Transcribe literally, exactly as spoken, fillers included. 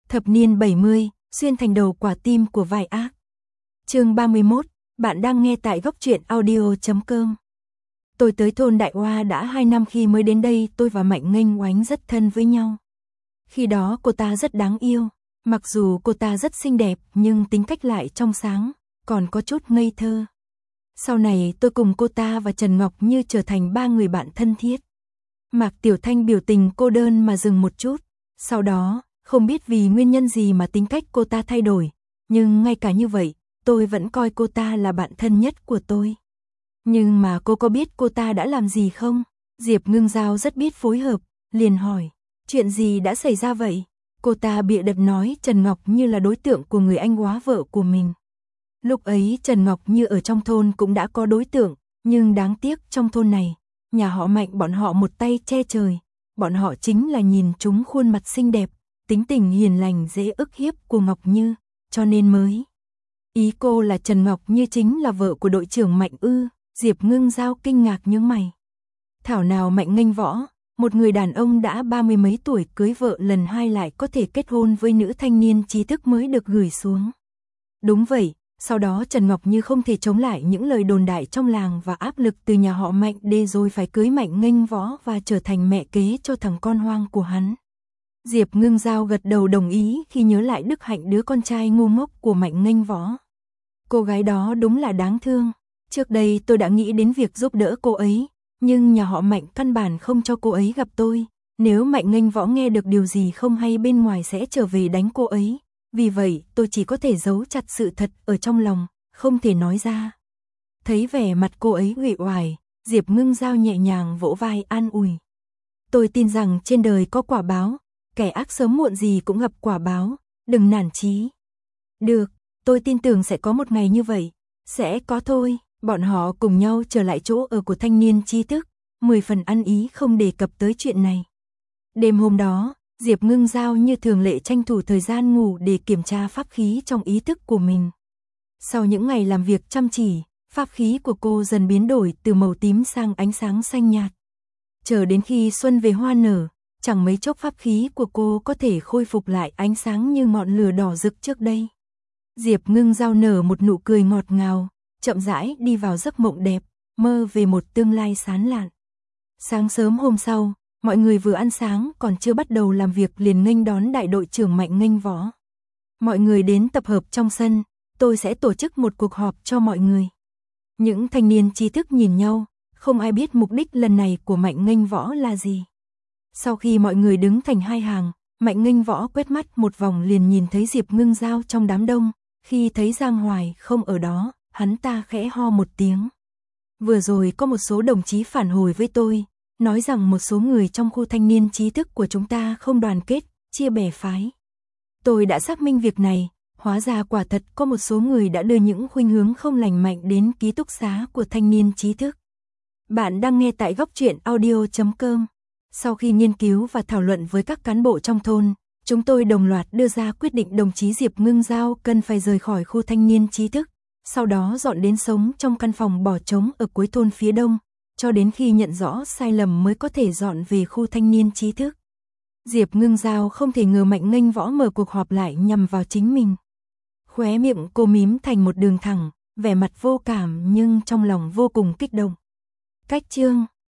Thập niên bảy mươi, xuyên thành đầu quả tim của vai ác. Chương ba mươi mốt, bạn đang nghe tại góc truyện audio chấm com. Tôi tới thôn Đại Hoa đã hai năm, khi mới đến đây tôi và Mạnh Nghênh Oánh rất thân với nhau. Khi đó cô ta rất đáng yêu, mặc dù cô ta rất xinh đẹp nhưng tính cách lại trong sáng, còn có chút ngây thơ. Sau này tôi cùng cô ta và Trần Ngọc Như trở thành ba người bạn thân thiết. Mạc Tiểu Thanh biểu tình cô đơn mà dừng một chút, sau đó, không biết vì nguyên nhân gì mà tính cách cô ta thay đổi, nhưng ngay cả như vậy, tôi vẫn coi cô ta là bạn thân nhất của tôi. Nhưng mà cô có biết cô ta đã làm gì không? Diệp Ngưng Giao rất biết phối hợp, liền hỏi, chuyện gì đã xảy ra vậy? Cô ta bịa đặt nói Trần Ngọc Như là đối tượng của người anh hóa vợ của mình. Lúc ấy Trần Ngọc Như ở trong thôn cũng đã có đối tượng, nhưng đáng tiếc trong thôn này, nhà họ Mạnh bọn họ một tay che trời, bọn họ chính là nhìn trúng khuôn mặt xinh đẹp, tính tình hiền lành dễ ức hiếp của Ngọc Như, cho nên mới. Ý cô là Trần Ngọc Như chính là vợ của đội trưởng Mạnh ư? Diệp Ngưng Giao kinh ngạc nhướng mày. Thảo nào Mạnh Nghênh Võ, một người đàn ông đã ba mươi mấy tuổi cưới vợ lần hai lại có thể kết hôn với nữ thanh niên trí thức mới được gửi xuống. Đúng vậy, sau đó Trần Ngọc Như không thể chống lại những lời đồn đại trong làng và áp lực từ nhà họ Mạnh để rồi phải cưới Mạnh Nghênh Võ và trở thành mẹ kế cho thằng con hoang của hắn. Diệp Ngưng Giao gật đầu đồng ý khi nhớ lại đức hạnh đứa con trai ngu ngốc của Mạnh Nghênh Võ. Cô gái đó đúng là đáng thương. Trước đây tôi đã nghĩ đến việc giúp đỡ cô ấy, nhưng nhà họ Mạnh căn bản không cho cô ấy gặp tôi. Nếu Mạnh Nghênh Võ nghe được điều gì không hay bên ngoài sẽ trở về đánh cô ấy. Vì vậy tôi chỉ có thể giấu chặt sự thật ở trong lòng, không thể nói ra. Thấy vẻ mặt cô ấy uể oải, Diệp Ngưng Giao nhẹ nhàng vỗ vai an ủi. Tôi tin rằng trên đời có quả báo, kẻ ác sớm muộn gì cũng gặp quả báo, đừng nản chí. Được, tôi tin tưởng sẽ có một ngày như vậy, sẽ có thôi. Bọn họ cùng nhau trở lại chỗ ở của thanh niên trí thức, mười phần ăn ý không đề cập tới chuyện này. Đêm hôm đó, Diệp Ngưng Giao như thường lệ tranh thủ thời gian ngủ để kiểm tra pháp khí trong ý thức của mình. Sau những ngày làm việc chăm chỉ, pháp khí của cô dần biến đổi từ màu tím sang ánh sáng xanh nhạt. Chờ đến khi xuân về hoa nở, chẳng mấy chốc pháp khí của cô có thể khôi phục lại ánh sáng như ngọn lửa đỏ rực trước đây. Diệp Ngưng Giao nở một nụ cười ngọt ngào, chậm rãi đi vào giấc mộng đẹp, mơ về một tương lai sáng lạn. Sáng sớm hôm sau, mọi người vừa ăn sáng còn chưa bắt đầu làm việc liền nghênh đón đại đội trưởng Mạnh Nghênh Võ. Mọi người đến tập hợp trong sân, tôi sẽ tổ chức một cuộc họp cho mọi người. Những thanh niên trí thức nhìn nhau, không ai biết mục đích lần này của Mạnh Nghênh Võ là gì. Sau khi mọi người đứng thành hai hàng, Mạnh Nghênh Võ quét mắt một vòng liền nhìn thấy Diệp Ngưng Giao trong đám đông, khi thấy Giang Hoài không ở đó, hắn ta khẽ ho một tiếng. Vừa rồi có một số đồng chí phản hồi với tôi, nói rằng một số người trong khu thanh niên trí thức của chúng ta không đoàn kết, chia bè phái. Tôi đã xác minh việc này, hóa ra quả thật có một số người đã đưa những khuynh hướng không lành mạnh đến ký túc xá của thanh niên trí thức. Bạn đang nghe tại góc truyện audio chấm com. Sau khi nghiên cứu và thảo luận với các cán bộ trong thôn, chúng tôi đồng loạt đưa ra quyết định đồng chí Diệp Ngưng Giao cần phải rời khỏi khu thanh niên trí thức, sau đó dọn đến sống trong căn phòng bỏ trống ở cuối thôn phía đông, cho đến khi nhận rõ sai lầm mới có thể dọn về khu thanh niên trí thức. Diệp Ngưng Giao không thể ngờ Mạnh Nghênh Võ mở cuộc họp lại nhằm vào chính mình. Khóe miệng cô mím thành một đường thẳng, vẻ mặt vô cảm nhưng trong lòng vô cùng kích động. Cách chương